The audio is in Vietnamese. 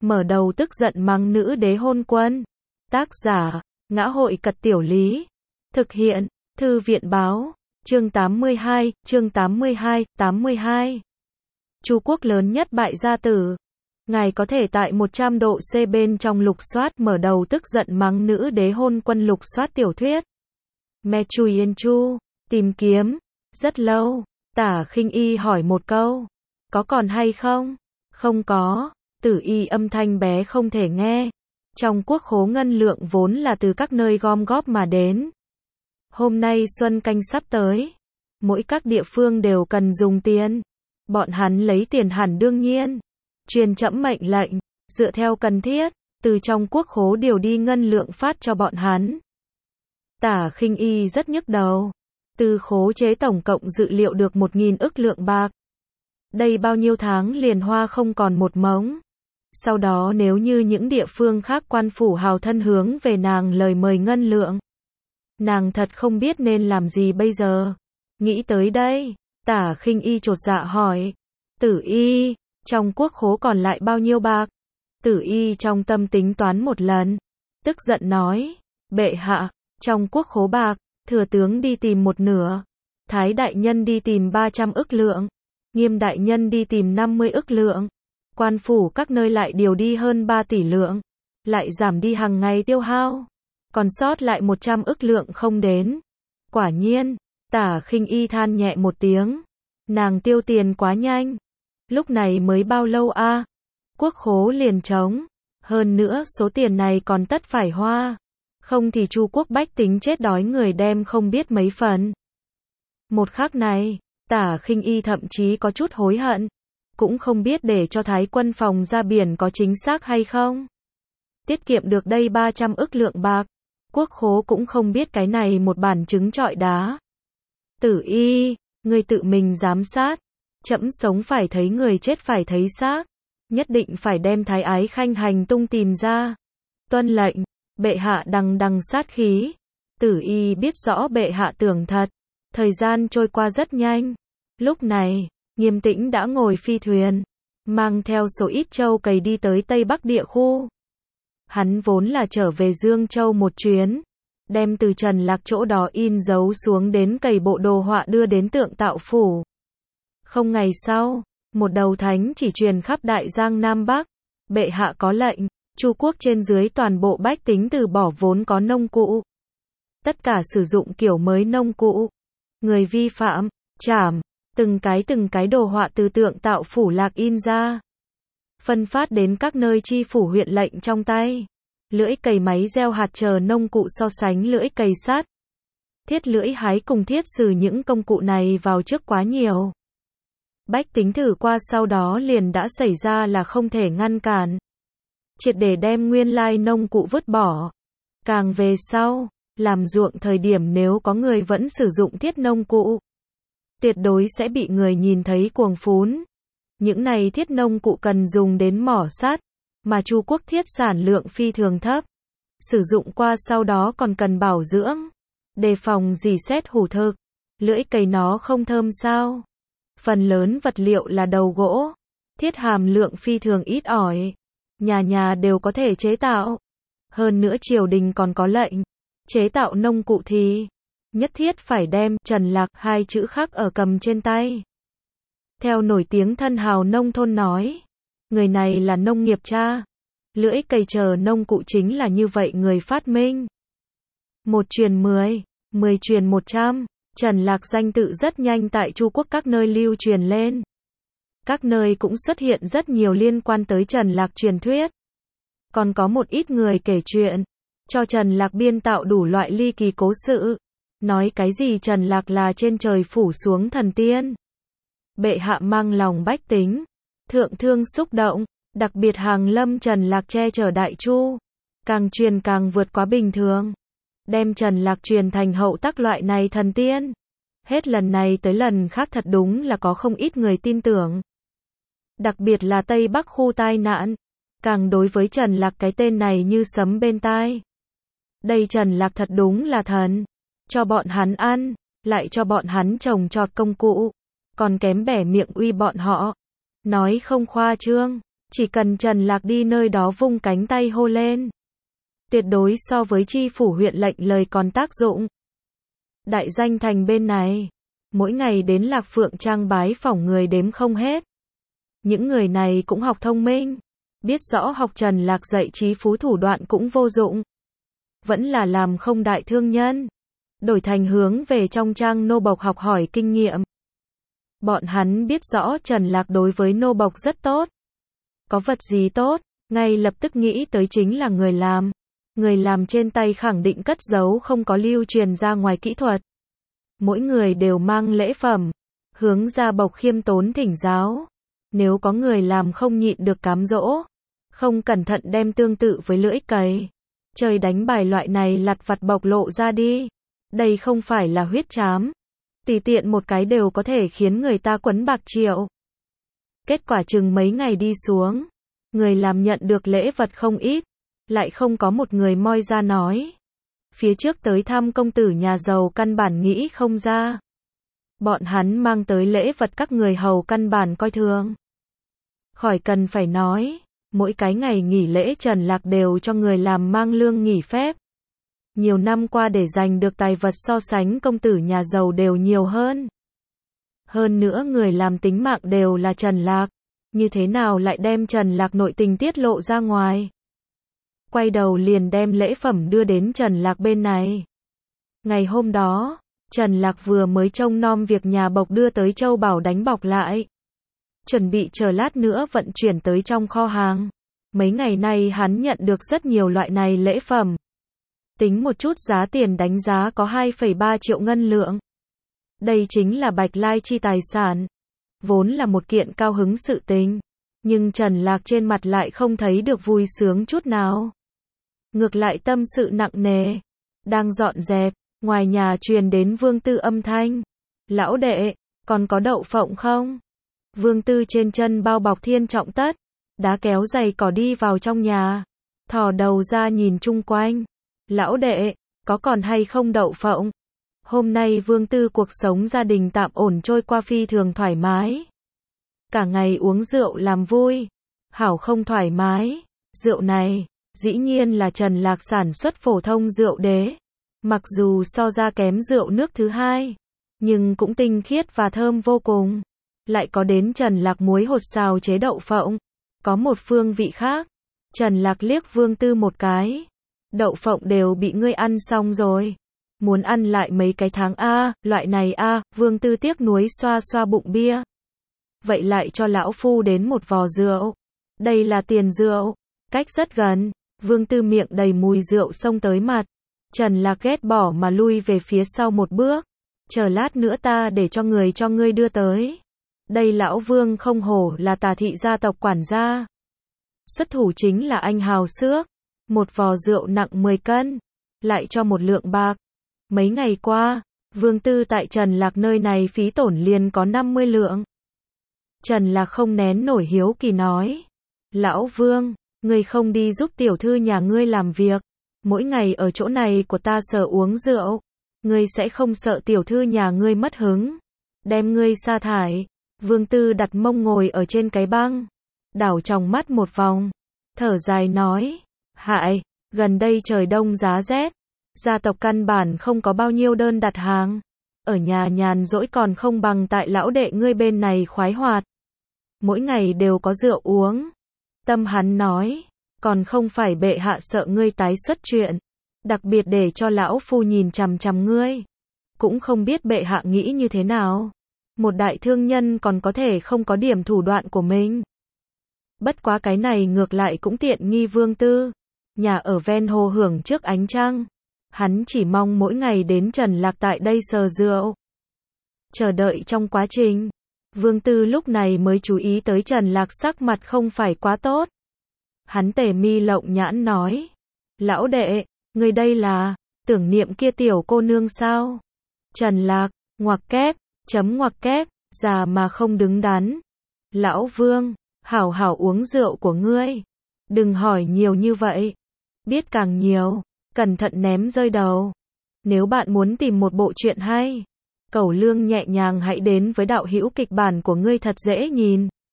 mở đầu tức giận mắng nữ đế hôn quân. Tác giả, Ngã hội Cật Tiểu Lý. Thực hiện, Thư viện Báo. Chương 82, chương 82. Chu quốc lớn nhất bại gia tử. Ngài có thể tại 100 độ C bên trong lục soát mở đầu tức giận mắng nữ đế hôn quân lục soát tiểu thuyết. Me Chui Yên Chu, tìm kiếm, rất lâu, Tả Khinh Y hỏi một câu. Có còn hay không? Không có, Tử Y âm thanh bé không thể nghe. Trong quốc khố ngân lượng vốn là từ các nơi gom góp mà đến. Hôm nay Xuân Canh sắp tới. Mỗi các địa phương đều cần dùng tiền. Bọn hắn lấy tiền hẳn đương nhiên. Truyền trẫm mệnh lệnh, dựa theo cần thiết, từ trong quốc khố điều đi ngân lượng phát cho bọn hắn. Tả Khinh Y rất nhức đầu. Từ khố chế tổng cộng dự liệu được 1.000 ức lượng bạc. Đây bao nhiêu tháng liền hoa không còn một mống. Sau đó nếu như những địa phương khác quan phủ hào thân hướng về nàng lời mời ngân lượng. Nàng thật không biết nên làm gì bây giờ. Nghĩ tới đây, Tả Khinh Y chột dạ hỏi. Tử Y, trong quốc khố còn lại bao nhiêu bạc? Tử Y trong tâm tính toán một lần. Tức giận nói. Bệ hạ, trong quốc khố bạc, thừa tướng đi tìm một nửa. Thái đại nhân đi tìm 300 ức lượng. Nghiêm đại nhân đi tìm 50 ức lượng. Quan phủ các nơi lại điều đi hơn 3 tỷ lượng. Lại giảm đi hàng ngày tiêu hao. Còn sót lại 100 ức lượng không đến. Quả nhiên, Tả Khinh Y than nhẹ một tiếng. Nàng tiêu tiền quá nhanh. Lúc này mới bao lâu a? Quốc khố liền trống. Hơn nữa số tiền này còn tất phải hoa. Không thì Chu quốc bách tính chết đói người đem không biết mấy phần. Một khắc này, Tả Khinh Y thậm chí có chút hối hận. Cũng không biết để cho Thái quân phòng ra biển có chính xác hay không. Tiết kiệm được đây 300 ức lượng bạc. Quốc khố cũng không biết cái này một bản trứng trọi đá. Tử Y, người tự mình giám sát. Trẫm sống phải thấy người chết phải thấy xác. Nhất định phải đem Thái ái khanh hành tung tìm ra. Tuân lệnh, bệ hạ đằng sát khí. Tử Y biết rõ bệ hạ tưởng thật. Thời gian trôi qua rất nhanh. Lúc này, Nghiêm Tĩnh đã ngồi phi thuyền, mang theo số ít châu cày đi tới Tây Bắc địa khu. Hắn vốn là trở về Dương Châu một chuyến, đem từ Trần Lạc chỗ đó in dấu xuống đến cày bộ đồ họa đưa đến Tượng Tạo Phủ. Không ngày sau, một đầu thánh chỉ truyền khắp Đại Giang Nam Bắc, bệ hạ có lệnh, Chu quốc trên dưới toàn bộ bách tính từ bỏ vốn có nông cụ. Tất cả sử dụng kiểu mới nông cụ. Người vi phạm, trảm. Từng cái đồ họa từ Tượng Tạo Phủ lạc in ra. Phân phát đến các nơi chi phủ huyện lệnh trong tay. Lưỡi cày máy gieo hạt chờ nông cụ so sánh lưỡi cày sắt. Thiết lưỡi hái cùng thiết sử những công cụ này vào trước quá nhiều. Bách tính thử qua sau đó liền đã xảy ra là không thể ngăn cản. Triệt để đem nguyên lai nông cụ vứt bỏ. Càng về sau, làm ruộng thời điểm nếu có người vẫn sử dụng thiết nông cụ. Tuyệt đối sẽ bị người nhìn thấy cuồng phún. Những này thiết nông cụ cần dùng đến mỏ sắt, mà Chu quốc thiết sản lượng phi thường thấp. Sử dụng qua sau đó còn cần bảo dưỡng, đề phòng rỉ sét hủ thực. Lưỡi cày nó không thơm sao? Phần lớn vật liệu là đầu gỗ, thiết hàm lượng phi thường ít ỏi. Nhà nhà đều có thể chế tạo. Hơn nữa triều đình còn có lệnh, chế tạo nông cụ thì nhất thiết phải đem Trần Lạc hai chữ khắc ở cầm trên tay. Theo nổi tiếng thân hào nông thôn nói, người này là nông nghiệp cha. Lưỡi cày chờ nông cụ chính là như vậy người phát minh. 1 truyền 10, 10 truyền 100, Trần Lạc danh tự rất nhanh tại Chu quốc các nơi lưu truyền lên. Các nơi cũng xuất hiện rất nhiều liên quan tới Trần Lạc truyền thuyết. Còn có một ít người kể chuyện, cho Trần Lạc biên tạo đủ loại ly kỳ cố sự. Nói cái gì Trần Lạc là trên trời phủ xuống thần tiên. Bệ hạ mang lòng bách tính, thượng thương xúc động, đặc biệt hàng lâm Trần Lạc che chở Đại Chu. Càng truyền càng vượt quá bình thường. Đem Trần Lạc truyền thành hậu tắc loại này thần tiên. Hết lần này tới lần khác thật đúng là có không ít người tin tưởng. Đặc biệt là Tây Bắc khu tai nạn. Càng đối với Trần Lạc cái tên này như sấm bên tai. Đây Trần Lạc thật đúng là thần. Cho bọn hắn ăn, lại cho bọn hắn trồng trọt công cụ. Còn kém bẻ miệng uy bọn họ. Nói không khoa trương, Chỉ cần Trần Lạc đi nơi đó vung cánh tay hô lên, tuyệt đối so với chi phủ huyện lệnh lời còn tác dụng. Đại danh thành bên này, mỗi ngày đến Lạc Phượng Trang bái phỏng người đếm không hết. Những người này cũng học thông minh, biết rõ học Trần Lạc dạy trí phú thủ đoạn cũng vô dụng. Vẫn là làm không đại thương nhân, đổi thành hướng về trong trang nô bộc học hỏi kinh nghiệm. Bọn hắn biết rõ Trần Lạc đối với nô bộc rất tốt. Có vật gì tốt, ngay lập tức nghĩ tới chính là người làm. Người làm trên tay khẳng định cất giấu không có lưu truyền ra ngoài kỹ thuật. Mỗi người đều mang lễ phẩm, hướng gia bộc khiêm tốn thỉnh giáo. Nếu có người làm không nhịn được cám dỗ, không cẩn thận đem tương tự với lưỡi cày, chơi đánh bài loại này lặt vặt bộc lộ ra đi. Đây không phải là huyết trám. Tùy tiện một cái đều có thể khiến người ta quấn bạc triệu. Kết quả chừng mấy ngày đi xuống, người làm nhận được lễ vật không ít, lại không có một người moi ra nói. Phía trước tới thăm công tử nhà giàu căn bản nghĩ không ra. Bọn hắn mang tới lễ vật các người hầu căn bản coi thường. Khỏi cần phải nói, mỗi cái ngày nghỉ lễ Trần Lạc đều cho người làm mang lương nghỉ phép. Nhiều năm qua để giành được tài vật so sánh công tử nhà giàu đều nhiều hơn. Hơn nữa người làm tính mạng đều là Trần Lạc, như thế nào lại đem Trần Lạc nội tình tiết lộ ra ngoài. Quay đầu liền đem lễ phẩm đưa đến Trần Lạc bên này. Ngày hôm đó, Trần Lạc vừa mới trông nom việc nhà bộc đưa tới châu bảo đánh bọc lại. Chuẩn bị chờ lát nữa vận chuyển tới trong kho hàng. Mấy ngày nay hắn nhận được rất nhiều loại này lễ phẩm. Tính một chút giá tiền đánh giá có 2,3 triệu ngân lượng. Đây chính là Bạch Lai chi tài sản. Vốn là một kiện cao hứng sự tình. Nhưng Trần Lạc trên mặt lại không thấy được vui sướng chút nào. Ngược lại tâm sự nặng nề. Đang dọn dẹp, ngoài nhà truyền đến Vương Tư âm thanh. Lão đệ, còn có đậu phộng không? Vương Tư trên chân bao bọc thiên trọng tất, đá kéo giày cỏ đi vào trong nhà. Thò đầu ra nhìn chung quanh. Lão đệ, có còn hay không đậu phộng? Hôm nay Vương Tư cuộc sống gia đình tạm ổn trôi qua phi thường thoải mái. Cả ngày uống rượu làm vui. Hảo không thoải mái. Rượu này, dĩ nhiên là Trần Lạc sản xuất phổ thông rượu đế. Mặc dù so ra kém rượu nước thứ hai, nhưng cũng tinh khiết và thơm vô cùng. Lại có đến Trần Lạc muối hột xào chế đậu phộng. Có một phương vị khác. Trần Lạc liếc Vương Tư một cái. Đậu phộng đều bị ngươi ăn xong rồi. Muốn ăn lại mấy cái tháng a, loại này a, Vương Tư tiếc nuối xoa xoa bụng bia. Vậy lại cho lão phu đến một vò rượu. Đây là tiền rượu. Cách rất gần, Vương Tư miệng đầy mùi rượu xông tới mặt. Trần Lạc ghét bỏ mà lui về phía sau một bước. Chờ lát nữa ta để cho ngươi đưa tới. Đây lão Vương không hổ là Tà thị gia tộc quản gia. Xuất thủ chính là anh hào xước. Một vò rượu nặng 10 cân. Lại cho một lượng bạc. Mấy ngày qua, Vương Tư tại Trần Lạc nơi này phí tổn liền có 50 lượng. Trần Lạc không nén nổi hiếu kỳ nói. Lão Vương, ngươi không đi giúp tiểu thư nhà ngươi làm việc. Mỗi ngày ở chỗ này của ta sợ uống rượu. Ngươi sẽ không sợ tiểu thư nhà ngươi mất hứng. Đem ngươi sa thải. Vương Tư đặt mông ngồi ở trên cái băng. Đảo tròng mắt một vòng. Thở dài nói. Hại, gần đây trời đông giá rét. Gia tộc căn bản không có bao nhiêu đơn đặt hàng. Ở nhà nhàn rỗi còn không bằng tại lão đệ ngươi bên này khoái hoạt. Mỗi ngày đều có rượu uống. Tâm hắn nói. Còn không phải bệ hạ sợ ngươi tái xuất chuyện. Đặc biệt để cho lão phu nhìn chằm chằm ngươi. Cũng không biết bệ hạ nghĩ như thế nào. Một đại thương nhân còn có thể không có điểm thủ đoạn của mình. Bất quá cái này ngược lại cũng tiện nghi Vương Tư. Nhà ở ven hồ hưởng trước ánh trăng. Hắn chỉ mong mỗi ngày đến Trần Lạc tại đây sờ rượu. Chờ đợi trong quá trình. Vương Tư lúc này mới chú ý tới Trần Lạc sắc mặt không phải quá tốt. Hắn tề mi lộng nhãn nói. Lão đệ, người đây là, tưởng niệm kia tiểu cô nương sao? Trần Lạc, ngoặc kép, chấm ngoặc kép, già mà không đứng đắn. Lão Vương, hảo hảo uống rượu của ngươi. Đừng hỏi nhiều như vậy. Biết càng nhiều, cẩn thận ném rơi đầu. Nếu bạn muốn tìm một bộ truyện hay, cẩu lương nhẹ nhàng hãy đến với đạo hữu kịch bản của ngươi thật dễ nhìn.